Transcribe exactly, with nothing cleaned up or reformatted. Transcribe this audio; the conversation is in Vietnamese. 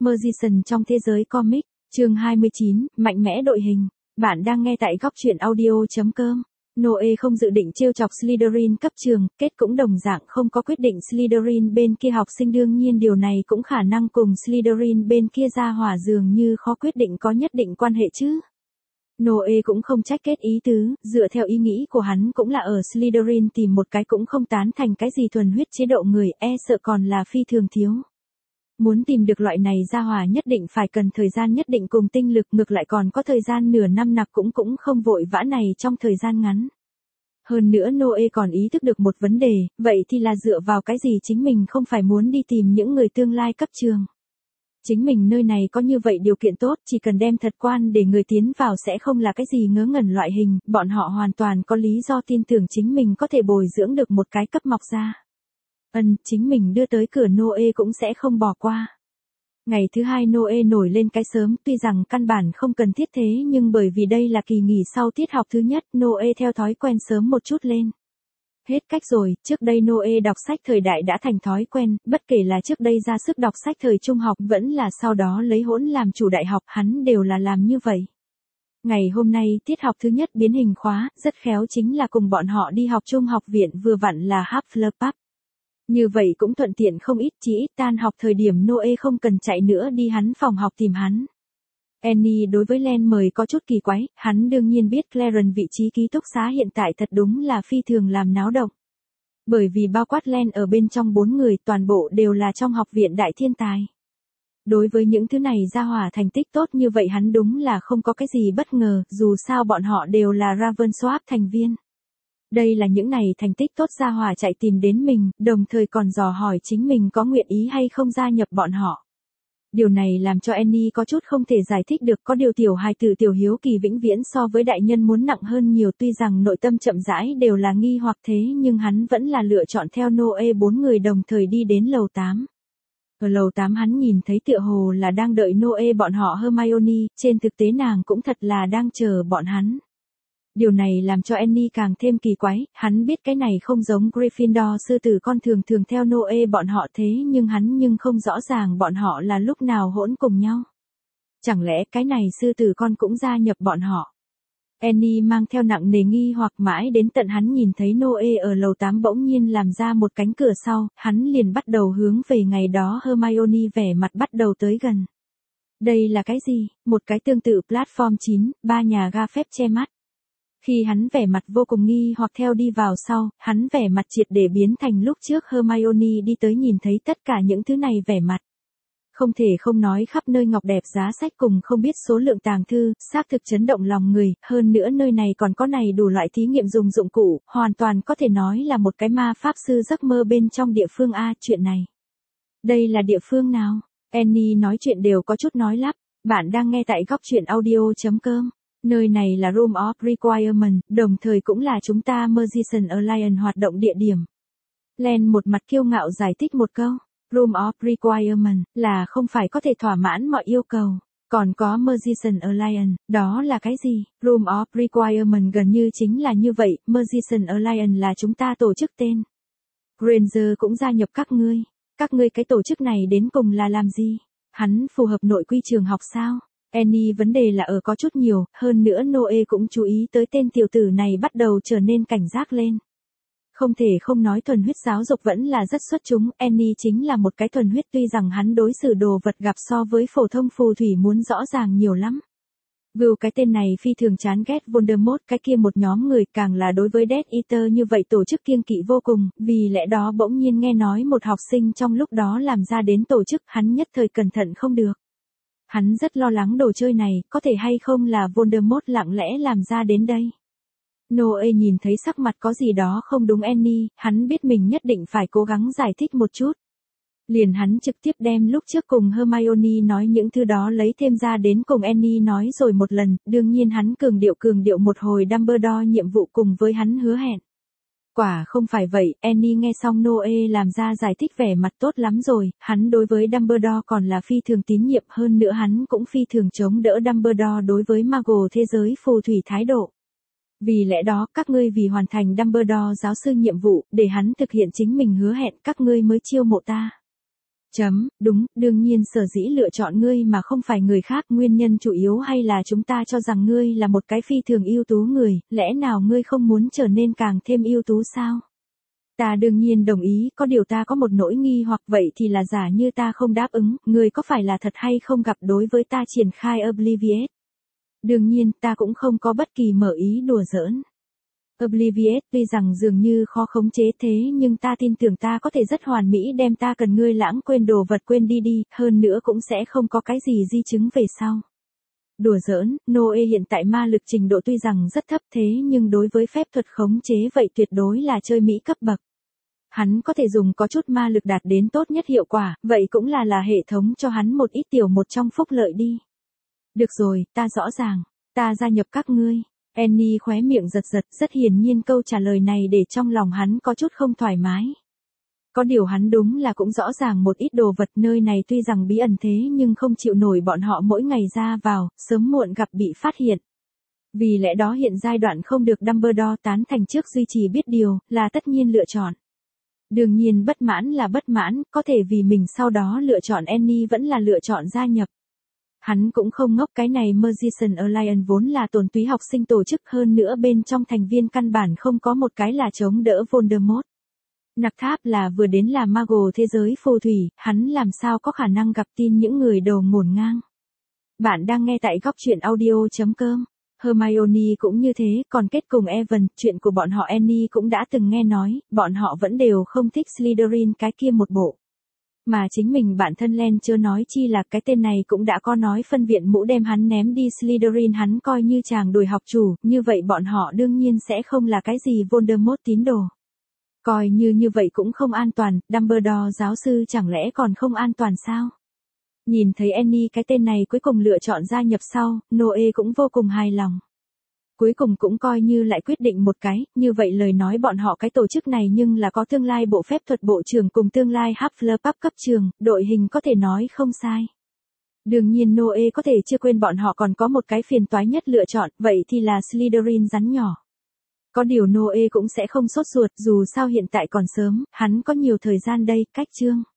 Magician trong thế giới comic, chương hai mươi chín, mạnh mẽ đội hình. Bạn đang nghe tại góc truyện audio.com. Noe không dự định trêu chọc Slytherin cấp trường, kết cũng đồng dạng không có quyết định Slytherin bên kia học sinh, đương nhiên điều này cũng khả năng cùng Slytherin bên kia ra hỏa dường như khó quyết định có nhất định quan hệ chứ. Noe cũng không trách kết ý tứ, dựa theo ý nghĩ của hắn cũng là ở Slytherin tìm một cái cũng không tán thành cái gì thuần huyết chế độ người, e sợ còn là phi thường thiếu. Muốn tìm được loại này ra hỏa nhất định phải cần thời gian nhất định cùng tinh lực, ngược lại còn có thời gian nửa năm nặc cũng cũng không vội vã này trong thời gian ngắn. Hơn nữa Noe còn ý thức được một vấn đề, vậy thì là dựa vào cái gì chính mình không phải muốn đi tìm những người tương lai cấp trường. Chính mình nơi này có như vậy điều kiện tốt, chỉ cần đem thật quan để người tiến vào sẽ không là cái gì ngớ ngẩn loại hình, bọn họ hoàn toàn có lý do tin tưởng chính mình có thể bồi dưỡng được một cái cấp mọc ra. Ân, chính mình đưa tới cửa Noe cũng sẽ không bỏ qua. Ngày thứ hai Noe nổi lên cái sớm, tuy rằng căn bản không cần thiết thế nhưng bởi vì đây là kỳ nghỉ sau tiết học thứ nhất, Noe theo thói quen sớm một chút lên. Hết cách rồi, trước đây Noe đọc sách thời đại đã thành thói quen, bất kể là trước đây ra sức đọc sách thời trung học vẫn là sau đó lấy hỗn làm chủ đại học, hắn đều là làm như vậy. Ngày hôm nay tiết học thứ nhất biến hình khóa, rất khéo chính là cùng bọn họ đi học trung học viện, vừa vặn là Hufflepuff. Như vậy cũng thuận tiện không ít, chỉ ít tan học thời điểm Noe không cần chạy nữa đi hắn phòng học tìm hắn. Annie đối với Len mời có chút kỳ quái, hắn đương nhiên biết Clarence vị trí ký túc xá hiện tại thật đúng là phi thường làm náo động. Bởi vì bao quát Len ở bên trong bốn người toàn bộ đều là trong học viện đại thiên tài. Đối với những thứ này ra hỏa thành tích tốt như vậy hắn đúng là không có cái gì bất ngờ, dù sao bọn họ đều là Ravensworth thành viên. Đây là những này thành tích tốt ra hỏa chạy tìm đến mình, đồng thời còn dò hỏi chính mình có nguyện ý hay không gia nhập bọn họ. Điều này làm cho Annie có chút không thể giải thích được, có điều tiểu hài tử tiểu hiếu kỳ vĩnh viễn so với đại nhân muốn nặng hơn nhiều, tuy rằng nội tâm chậm rãi đều là nghi hoặc thế nhưng hắn vẫn là lựa chọn theo Noe bốn người đồng thời đi đến lầu tám. Ở lầu tám hắn nhìn thấy tựa hồ là đang đợi Noe bọn họ Hermione, trên thực tế nàng cũng thật là đang chờ bọn hắn. Điều này làm cho Annie càng thêm kỳ quái, hắn biết cái này không giống Gryffindor sư tử con thường thường theo Noe bọn họ thế nhưng hắn nhưng không rõ ràng bọn họ là lúc nào hỗn cùng nhau. Chẳng lẽ cái này sư tử con cũng gia nhập bọn họ? Annie mang theo nặng nề nghi hoặc mãi đến tận hắn nhìn thấy Noe ở lầu tám bỗng nhiên làm ra một cánh cửa sau, hắn liền bắt đầu hướng về ngày đó Hermione vẻ mặt bắt đầu tới gần. Đây là cái gì? Một cái tương tự platform chín, ba nhà ga phép che mắt. Khi hắn vẻ mặt vô cùng nghi hoặc theo đi vào sau, hắn vẻ mặt triệt để biến thành lúc trước Hermione đi tới nhìn thấy tất cả những thứ này vẻ mặt. Không thể không nói khắp nơi ngọc đẹp giá sách cùng không biết số lượng tàng thư, xác thực chấn động lòng người, hơn nữa nơi này còn có này đủ loại thí nghiệm dùng dụng cụ, hoàn toàn có thể nói là một cái ma pháp sư giấc mơ bên trong địa phương A. Chuyện này. Đây là địa phương nào? Annie nói chuyện đều có chút nói lắp, bạn đang nghe tại góc truyện audio.com. Nơi này là Room of Requirement, đồng thời cũng là chúng ta Magician Alliance hoạt động địa điểm. Len một mặt kiêu ngạo giải thích một câu, Room of Requirement là không phải có thể thỏa mãn mọi yêu cầu. Còn có Magician Alliance, đó là cái gì? Room of Requirement gần như chính là như vậy, Magician Alliance là chúng ta tổ chức tên. Granger cũng gia nhập các ngươi. Các ngươi cái tổ chức này đến cùng là làm gì? Hắn phù hợp nội quy trường học sao? Annie vấn đề là ở có chút nhiều, hơn nữa Noe cũng chú ý tới tên tiểu tử này bắt đầu trở nên cảnh giác lên. Không thể không nói thuần huyết giáo dục vẫn là rất xuất chúng, Annie chính là một cái thuần huyết, tuy rằng hắn đối xử đồ vật gặp so với phổ thông phù thủy muốn rõ ràng nhiều lắm. View cái tên này phi thường chán ghét Voldemort, cái kia một nhóm người, càng là đối với Death Eater như vậy tổ chức kiêng kỵ vô cùng, vì lẽ đó bỗng nhiên nghe nói một học sinh trong lúc đó làm ra đến tổ chức, hắn nhất thời cẩn thận không được. Hắn rất lo lắng đồ chơi này, có thể hay không là Voldemort lặng lẽ làm ra đến đây. Noe nhìn thấy sắc mặt có gì đó không đúng Annie, hắn biết mình nhất định phải cố gắng giải thích một chút. Liền hắn trực tiếp đem lúc trước cùng Hermione nói những thứ đó lấy thêm ra đến cùng Annie nói rồi một lần, đương nhiên hắn cường điệu cường điệu một hồi Dumbledore nhiệm vụ cùng với hắn hứa hẹn. Quả không phải vậy, Annie nghe xong Noe làm ra giải thích vẻ mặt tốt lắm rồi, hắn đối với Dumbledore còn là phi thường tín nhiệm, hơn nữa hắn cũng phi thường chống đỡ Dumbledore đối với Muggle thế giới phù thủy thái độ. Vì lẽ đó, các ngươi vì hoàn thành Dumbledore giáo sư nhiệm vụ, để hắn thực hiện chính mình hứa hẹn, các ngươi mới chiêu mộ ta. Chấm, đúng, đương nhiên sở dĩ lựa chọn ngươi mà không phải người khác, nguyên nhân chủ yếu hay là chúng ta cho rằng ngươi là một cái phi thường ưu tú người, lẽ nào ngươi không muốn trở nên càng thêm ưu tú sao? Ta đương nhiên đồng ý, có điều ta có một nỗi nghi hoặc vậy thì là giả như ta không đáp ứng, ngươi có phải là thật hay không gặp đối với ta triển khai Obliviate? Đương nhiên, ta cũng không có bất kỳ mở ý đùa giỡn. Obliviate tuy rằng dường như khó khống chế thế nhưng ta tin tưởng ta có thể rất hoàn mỹ đem ta cần ngươi lãng quên đồ vật quên đi đi, hơn nữa cũng sẽ không có cái gì di chứng về sau. Đùa giỡn, Noe hiện tại ma lực trình độ tuy rằng rất thấp thế nhưng đối với phép thuật khống chế vậy tuyệt đối là chơi Mỹ cấp bậc. Hắn có thể dùng có chút ma lực đạt đến tốt nhất hiệu quả, vậy cũng là là hệ thống cho hắn một ít tiểu một trong phúc lợi đi. Được rồi, ta rõ ràng, ta gia nhập các ngươi. Annie khóe miệng giật giật, rất hiển nhiên câu trả lời này để trong lòng hắn có chút không thoải mái. Có điều hắn đúng là cũng rõ ràng một ít đồ vật nơi này tuy rằng bí ẩn thế nhưng không chịu nổi bọn họ mỗi ngày ra vào, sớm muộn gặp bị phát hiện. Vì lẽ đó hiện giai đoạn không được Dumbledore tán thành trước duy trì biết điều, là tất nhiên lựa chọn. Đương nhiên bất mãn là bất mãn, có thể vì mình sau đó lựa chọn Annie vẫn là lựa chọn gia nhập. Hắn cũng không ngốc, cái này Magician Alliance vốn là tổn túy học sinh tổ chức, hơn nữa bên trong thành viên căn bản không có một cái là chống đỡ Voldemort. Nặc Tháp là vừa đến là Mago thế giới phù thủy, hắn làm sao có khả năng gặp tin những người đồ ngổn ngang. Bạn đang nghe tại góc truyện audio chấm com. Hermione cũng như thế, còn kết cùng Evan, chuyện của bọn họ Annie cũng đã từng nghe nói, bọn họ vẫn đều không thích Slytherin cái kia một bộ. Mà chính mình bản thân Len chưa nói chi là cái tên này cũng đã có nói phân viện mũ đem hắn ném đi Slytherin hắn coi như chàng đùi học chủ, như vậy bọn họ đương nhiên sẽ không là cái gì Voldemort tín đồ. Coi như như vậy cũng không an toàn, Dumbledore giáo sư chẳng lẽ còn không an toàn sao? Nhìn thấy Annie cái tên này cuối cùng lựa chọn gia nhập sau, Noe cũng vô cùng hài lòng. Cuối cùng cũng coi như lại quyết định một cái, như vậy lời nói bọn họ cái tổ chức này nhưng là có tương lai bộ phép thuật bộ trưởng cùng tương lai Hufflepuff cấp trường, đội hình có thể nói không sai. Đương nhiên Noe có thể chưa quên bọn họ còn có một cái phiền toái nhất lựa chọn, vậy thì là Slytherin rắn nhỏ. Có điều Noe cũng sẽ không sốt ruột, dù sao hiện tại còn sớm, hắn có nhiều thời gian đây, cách chương.